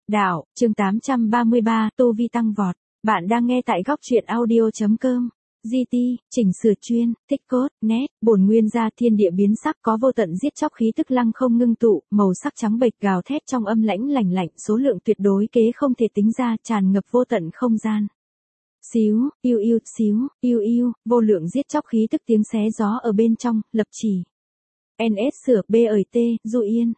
Đạo, chương 833, tu vi tăng vọt. Bạn đang nghe tại góc truyện audio.com. GT, chỉnh sửa chuyên, tích cốt, nét, bổn nguyên ra thiên địa biến sắc có vô tận giết chóc khí tức lăng không ngưng tụ, màu sắc trắng bệch gào thét trong âm lãnh lành lạnh, số lượng tuyệt đối kế không thể tính ra, tràn ngập vô tận không gian. Xíu, yêu, vô lượng giết chóc khí tức tiếng xé gió ở bên trong, lập chỉ. NS sửa BRT, Du Yên.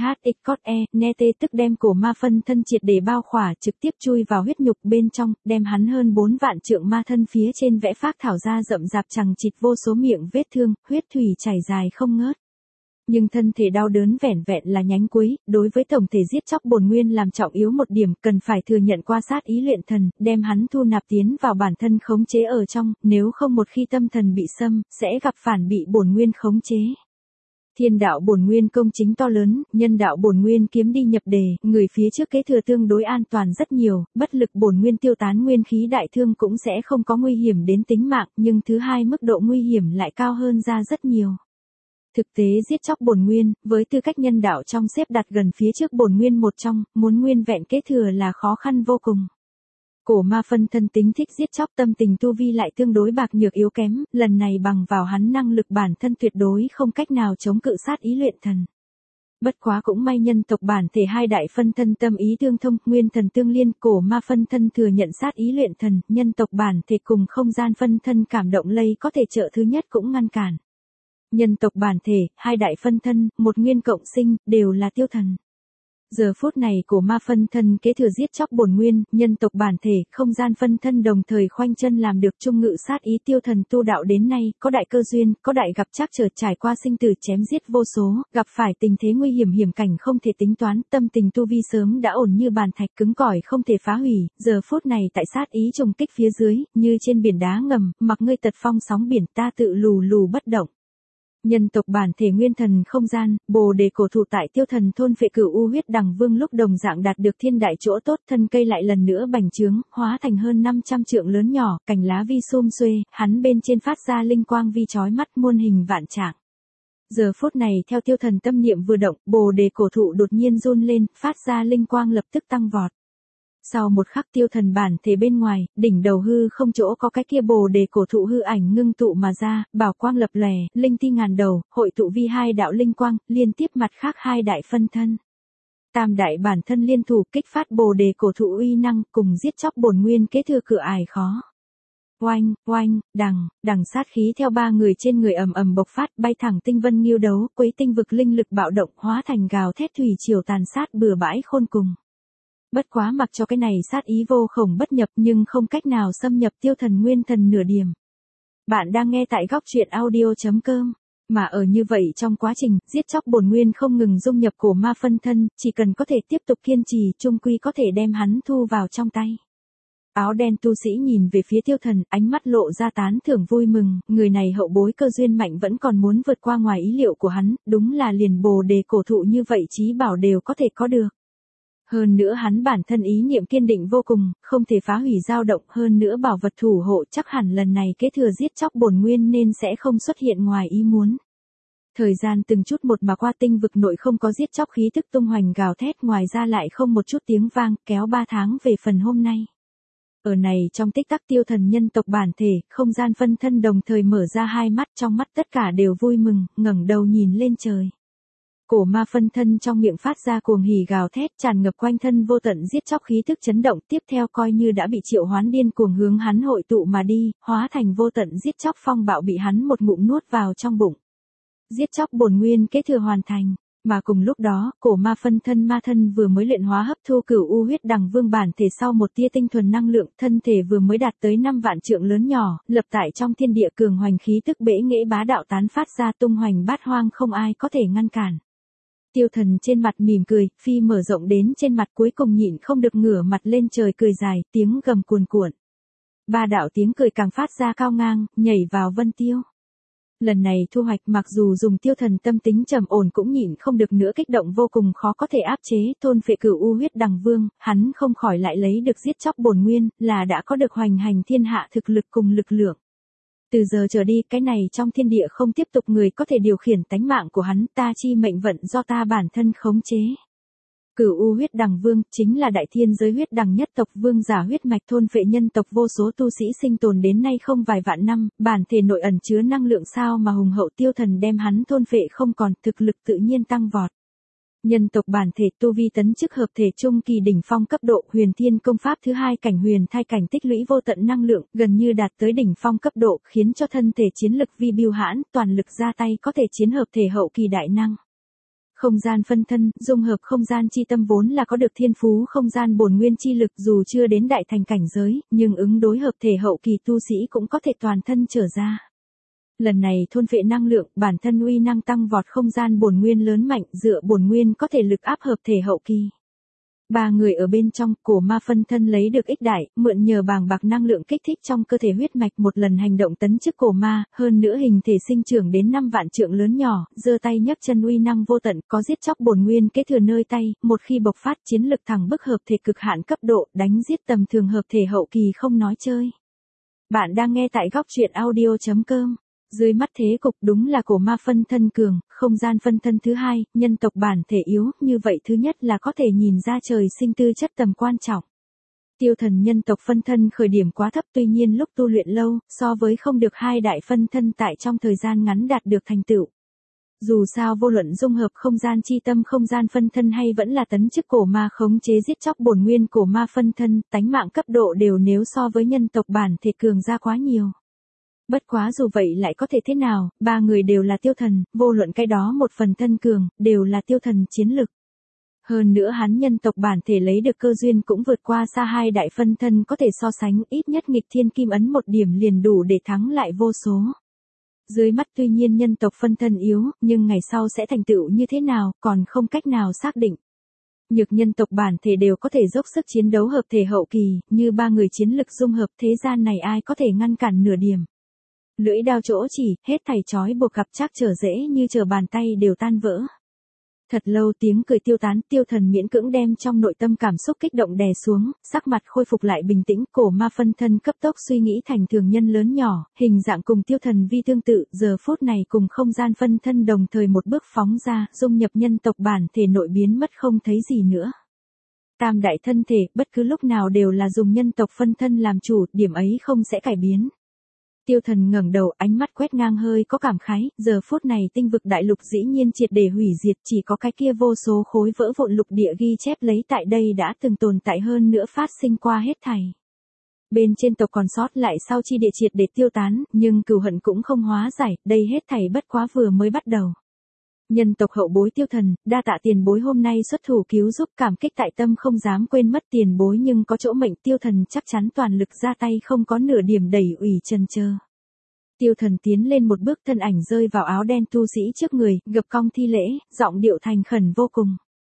THXE, Nete tức đem cổ ma phân thân triệt để bao khỏa trực tiếp chui vào huyết nhục bên trong, đem hắn hơn 4 vạn trượng ma thân phía trên vẽ phác thảo ra rậm rạp chằng chịt vô số miệng vết thương, huyết thủy chảy dài không ngớt. Nhưng thân thể đau đớn vẻn vẹn là nhánh cuối, đối với tổng thể giết chóc bổn nguyên làm trọng yếu một điểm, cần phải thừa nhận qua sát ý luyện thần, đem hắn thu nạp tiến vào bản thân khống chế ở trong, nếu không một khi tâm thần bị xâm, sẽ gặp phản bị bổn nguyên khống chế. Thiên đạo bổn nguyên công chính to lớn, nhân đạo bổn nguyên kiếm đi nhập đề, người phía trước kế thừa tương đối an toàn rất nhiều, bất lực bổn nguyên tiêu tán nguyên khí đại thương cũng sẽ không có nguy hiểm đến tính mạng, nhưng thứ hai mức độ nguy hiểm lại cao hơn ra rất nhiều. Thực tế giết chóc bổn nguyên, với tư cách nhân đạo trong xếp đặt gần phía trước bổn nguyên một trong, muốn nguyên vẹn kế thừa là khó khăn vô cùng. Cổ ma phân thân tính thích giết chóc tâm tình tu vi lại tương đối bạc nhược yếu kém, lần này bằng vào hắn năng lực bản thân tuyệt đối không cách nào chống cự sát ý luyện thần. Bất quá cũng may nhân tộc bản thể hai đại phân thân tâm ý tương thông, nguyên thần tương liên, cổ ma phân thân thừa nhận sát ý luyện thần, nhân tộc bản thể cùng không gian phân thân cảm động lây có thể trợ thứ nhất cũng ngăn cản. Nhân tộc bản thể, hai đại phân thân, một nguyên cộng sinh, đều là tiêu thần. Giờ phút này cổ ma phân thân kế thừa giết chóc bổn nguyên, nhân tộc bản thể, không gian phân thân đồng thời khoanh chân làm được trung ngự sát ý tiêu thần tu đạo đến nay, có đại cơ duyên, có đại gặp trắc trở trải qua sinh tử chém giết vô số, gặp phải tình thế nguy hiểm hiểm cảnh không thể tính toán, tâm tình tu vi sớm đã ổn như bàn thạch cứng cỏi không thể phá hủy, giờ phút này tại sát ý trùng kích phía dưới, như trên biển đá ngầm, mặc ngươi tật phong sóng biển ta tự lù bất động. Nhân tộc bản thể nguyên thần không gian, bồ đề cổ thụ tại tiêu thần thôn phệ cửu u huyết đằng vương lúc đồng dạng đạt được thiên đại chỗ tốt, thân cây lại lần nữa bành trướng, hóa thành hơn 500 trượng lớn nhỏ, cành lá vi sum xuê, hắn bên trên phát ra linh quang vi chói mắt muôn hình vạn trạng. Giờ phút này theo tiêu thần tâm niệm vừa động, bồ đề cổ thụ đột nhiên run lên, phát ra linh quang lập tức tăng vọt. Sau một khắc tiêu thần bản thể bên ngoài, đỉnh đầu hư không chỗ có cái kia bồ đề cổ thụ hư ảnh ngưng tụ mà ra, bảo quang lập lòe, linh ti ngàn đầu, hội tụ vi hai đạo linh quang, liên tiếp mặt khác hai đại phân thân. Tam đại bản thân liên thủ kích phát bồ đề cổ thụ uy năng cùng giết chóc bổn nguyên kế thừa cửa ải khó. Oanh, đằng sát khí theo ba người trên người ầm ầm bộc phát bay thẳng tinh vân nghiêu đấu, quấy tinh vực linh lực bạo động hóa thành gào thét thủy triều tàn sát bừa bãi khôn cùng. Bất quá mặc cho cái này sát ý vô khổng bất nhập nhưng không cách nào xâm nhập tiêu thần nguyên thần nửa điểm. Bạn đang nghe tại góc truyện audio.com. Mà ở như vậy trong quá trình, giết chóc bổn nguyên không ngừng dung nhập cổ ma phân thân, chỉ cần có thể tiếp tục kiên trì, chung quy có thể đem hắn thu vào trong tay. Áo đen tu sĩ nhìn về phía tiêu thần, ánh mắt lộ ra tán thưởng vui mừng, người này hậu bối cơ duyên mạnh vẫn còn muốn vượt qua ngoài ý liệu của hắn, đúng là liền bồ đề cổ thụ như vậy chí bảo đều có thể có được. Hơn nữa hắn bản thân ý niệm kiên định vô cùng, không thể phá hủy dao động, hơn nữa bảo vật thủ hộ chắc hẳn lần này kế thừa giết chóc bổn nguyên nên sẽ không xuất hiện ngoài ý muốn. Thời gian từng chút một mà qua tinh vực nội không có giết chóc khí tức tung hoành gào thét, ngoài ra lại không một chút tiếng vang, kéo 3 tháng về phần hôm nay. Ở này trong tích tắc tiêu thần nhân tộc bản thể, không gian phân thân đồng thời mở ra hai mắt, trong mắt tất cả đều vui mừng, ngẩng đầu nhìn lên trời. Cổ ma phân thân trong miệng phát ra cuồng hỉ gào thét tràn ngập quanh thân vô tận giết chóc khí tức chấn động, tiếp theo coi như đã bị triệu hoán điên cuồng hướng hắn hội tụ mà đi, hóa thành vô tận giết chóc phong bạo bị hắn một ngụm nuốt vào trong bụng. Giết chóc bổn nguyên kế thừa hoàn thành, mà cùng lúc đó, cổ ma phân thân ma thân vừa mới luyện hóa hấp thu cửu u huyết đằng vương bản thể sau một tia tinh thuần năng lượng, thân thể vừa mới đạt tới 5 vạn trượng lớn nhỏ, lập tại trong thiên địa cường hoành khí tức bẽ nghệ bá đạo tán phát ra tung hoành bát hoang không ai có thể ngăn cản. Tiêu thần trên mặt mỉm cười, phi mở rộng đến trên mặt cuối cùng nhịn không được ngửa mặt lên trời cười dài, tiếng gầm cuồn cuộn. Ba đạo tiếng cười càng phát ra cao ngang, nhảy vào vân tiêu. Lần này thu hoạch mặc dù dùng tiêu thần tâm tính trầm ổn cũng nhịn không được nữa kích động vô cùng khó có thể áp chế, thôn phệ cửu u huyết đằng vương, hắn không khỏi lại lấy được giết chóc bổn nguyên, là đã có được hoành hành thiên hạ thực lực cùng lực lượng. Từ giờ trở đi, cái này trong thiên địa không tiếp tục người có thể điều khiển tánh mạng của hắn, ta chi mệnh vận do ta bản thân khống chế. Cửu U huyết đằng vương, chính là đại thiên giới huyết đằng nhất tộc vương giả huyết mạch thôn phệ nhân tộc vô số tu sĩ sinh tồn đến nay không vài vạn năm, bản thể nội ẩn chứa năng lượng sao mà hùng hậu tiêu thần đem hắn thôn phệ không còn, thực lực tự nhiên tăng vọt. Nhân tộc bản thể tu vi tấn chức hợp thể trung kỳ đỉnh phong cấp độ, huyền thiên công pháp thứ hai cảnh huyền thai cảnh tích lũy vô tận năng lượng, gần như đạt tới đỉnh phong cấp độ, khiến cho thân thể chiến lực vi biêu hãn, toàn lực ra tay có thể chiến hợp thể hậu kỳ đại năng. Không gian phân thân, dung hợp không gian chi tâm vốn là có được thiên phú không gian bổn nguyên chi lực, dù chưa đến đại thành cảnh giới, nhưng ứng đối hợp thể hậu kỳ tu sĩ cũng có thể toàn thân trở ra. Lần này thôn phệ năng lượng, bản thân uy năng tăng vọt, không gian bổn nguyên lớn mạnh, dựa bổn nguyên có thể lực áp hợp thể hậu kỳ. Ba người ở bên trong, cổ ma phân thân lấy được ích đại, mượn nhờ bàng bạc năng lượng kích thích trong cơ thể huyết mạch một lần hành động tấn chức cổ ma, hơn nữa hình thể sinh trưởng đến 5 vạn trượng lớn nhỏ, giơ tay nhấc chân uy năng vô tận, có giết chóc bổn nguyên kế thừa nơi tay, một khi bộc phát chiến lực thẳng bức hợp thể cực hạn cấp độ, đánh giết tầm thường hợp thể hậu kỳ không nói chơi. Bạn đang nghe tại góc truyện audio.com. Dưới mắt thế cục đúng là cổ ma phân thân cường, không gian phân thân thứ hai, nhân tộc bản thể yếu, như vậy thứ nhất là có thể nhìn ra trời sinh tư chất tầm quan trọng. Tiêu thần nhân tộc phân thân khởi điểm quá thấp, tuy nhiên lúc tu luyện lâu, so với không được hai đại phân thân tại trong thời gian ngắn đạt được thành tựu. Dù sao vô luận dung hợp không gian chi tâm không gian phân thân hay vẫn là tấn chức cổ ma khống chế giết chóc bổn nguyên cổ ma phân thân, tánh mạng cấp độ đều nếu so với nhân tộc bản thể cường ra quá nhiều. Bất quá dù vậy lại có thể thế nào, ba người đều là tiêu thần, vô luận cái đó một phần thân cường, đều là tiêu thần chiến lực. Hơn nữa hắn nhân tộc bản thể lấy được cơ duyên cũng vượt qua xa hai đại phân thân có thể so sánh, ít nhất nghịch thiên kim ấn một điểm liền đủ để thắng lại vô số. Dưới mắt tuy nhiên nhân tộc phân thân yếu, nhưng ngày sau sẽ thành tựu như thế nào, còn không cách nào xác định. Nhược nhân tộc bản thể đều có thể dốc sức chiến đấu hợp thể hậu kỳ, như ba người chiến lực dung hợp, thế gian này ai có thể ngăn cản nửa điểm. Lưỡi đao chỗ chỉ, hết thảy trói buộc gặp chắc trở dễ như trở bàn tay đều tan vỡ. Thật lâu tiếng cười tiêu tán, tiêu thần miễn cưỡng đem trong nội tâm cảm xúc kích động đè xuống, sắc mặt khôi phục lại bình tĩnh, cổ ma phân thân cấp tốc suy nghĩ thành thường nhân lớn nhỏ, hình dạng cùng tiêu thần vi tương tự, giờ phút này cùng không gian phân thân đồng thời một bước phóng ra, dung nhập nhân tộc bản thể nội biến mất không thấy gì nữa. Tam đại thân thể, bất cứ lúc nào đều là dùng nhân tộc phân thân làm chủ, điểm ấy không sẽ cải biến. Tiêu thần ngẩng đầu, ánh mắt quét ngang hơi có cảm khái, giờ phút này tinh vực đại lục dĩ nhiên triệt để hủy diệt, chỉ có cái kia vô số khối vỡ vụn lục địa ghi chép lấy tại đây đã từng tồn tại hơn nữa phát sinh qua hết thảy. Bên trên tộc còn sót lại sau chi địa triệt để tiêu tán, nhưng cừu hận cũng không hóa giải, đây hết thảy bất quá vừa mới bắt đầu. Nhân tộc hậu bối tiêu thần, đa tạ tiền bối hôm nay xuất thủ cứu giúp, cảm kích tại tâm không dám quên mất tiền bối, nhưng có chỗ mệnh tiêu thần chắc chắn toàn lực ra tay, không có nửa điểm đẩy ủy chần chờ. Tiêu thần tiến lên một bước, thân ảnh rơi vào áo đen tu sĩ trước người, gập cong thi lễ, giọng điệu thành khẩn vô cùng.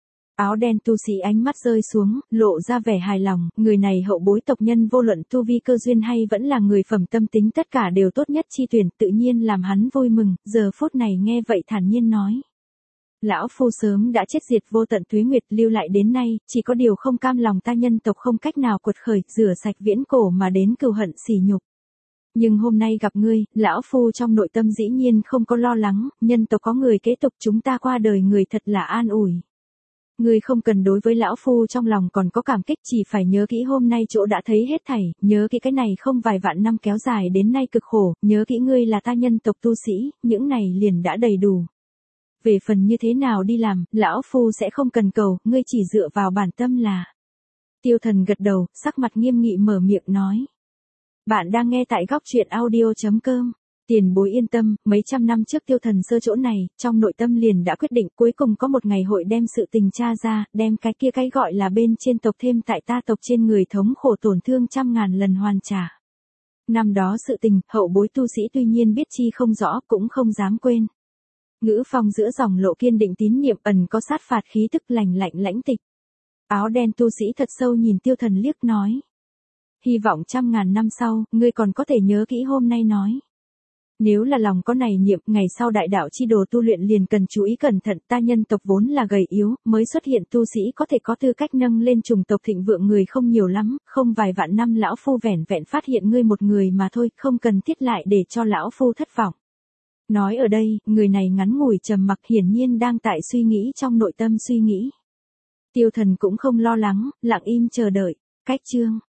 Áo đen tu sĩ ánh mắt rơi xuống, lộ ra vẻ hài lòng, người này hậu bối tộc nhân vô luận tu vi cơ duyên hay vẫn là người phẩm tâm tính tất cả đều tốt nhất chi tuyển, tự nhiên làm hắn vui mừng, giờ phút này nghe vậy thản nhiên nói. Lão phu sớm đã chết diệt vô tận tuế nguyệt, lưu lại đến nay, chỉ có điều không cam lòng ta nhân tộc không cách nào quật khởi, rửa sạch viễn cổ mà đến cừu hận sỉ nhục. Nhưng hôm nay gặp ngươi, lão phu trong nội tâm dĩ nhiên không có lo lắng, nhân tộc có người kế tục chúng ta qua đời người thật là an ủi. Ngươi không cần đối với lão phu trong lòng còn có cảm kích, chỉ phải nhớ kỹ hôm nay chỗ đã thấy hết thảy, nhớ kỹ cái này không vài vạn năm kéo dài đến nay cực khổ, nhớ kỹ ngươi là ta nhân tộc tu sĩ, những này liền đã đầy đủ. Về phần như thế nào đi làm, lão phu sẽ không cần cầu, ngươi chỉ dựa vào bản tâm là. Tiêu thần gật đầu, sắc mặt nghiêm nghị mở miệng nói. Bạn đang nghe tại góc truyện audio.com. Tiền bối yên tâm, mấy trăm năm trước tiêu thần sơ chỗ này, trong nội tâm liền đã quyết định cuối cùng có một ngày hội đem sự tình tra ra, đem cái kia cái gọi là bên trên tộc thêm tại ta tộc trên người thống khổ tổn thương trăm ngàn lần hoàn trả. Năm đó sự tình, hậu bối tu sĩ tuy nhiên biết chi không rõ, cũng không dám quên. Ngữ phong giữa dòng lộ kiên định tín niệm, ẩn có sát phạt khí tức lạnh lạnh lãnh tịch. Áo đen tu sĩ thật sâu nhìn tiêu thần liếc nói. Hy vọng trăm ngàn năm sau, ngươi còn có thể nhớ kỹ hôm nay nói. Nếu là lòng có này niệm, ngày sau đại đạo chi đồ tu luyện liền cần chú ý cẩn thận, ta nhân tộc vốn là gầy yếu, mới xuất hiện tu sĩ có thể có tư cách nâng lên chủng tộc thịnh vượng người không nhiều lắm, không vài vạn năm lão phu vẻn vẹn phát hiện ngươi một người mà thôi, không cần thiết lại để cho lão phu thất vọng. Nói ở đây, người này ngắn ngủi trầm mặc hiển nhiên đang tại suy nghĩ trong nội tâm suy nghĩ. Tiêu Thần cũng không lo lắng, lặng im chờ đợi. Cách chương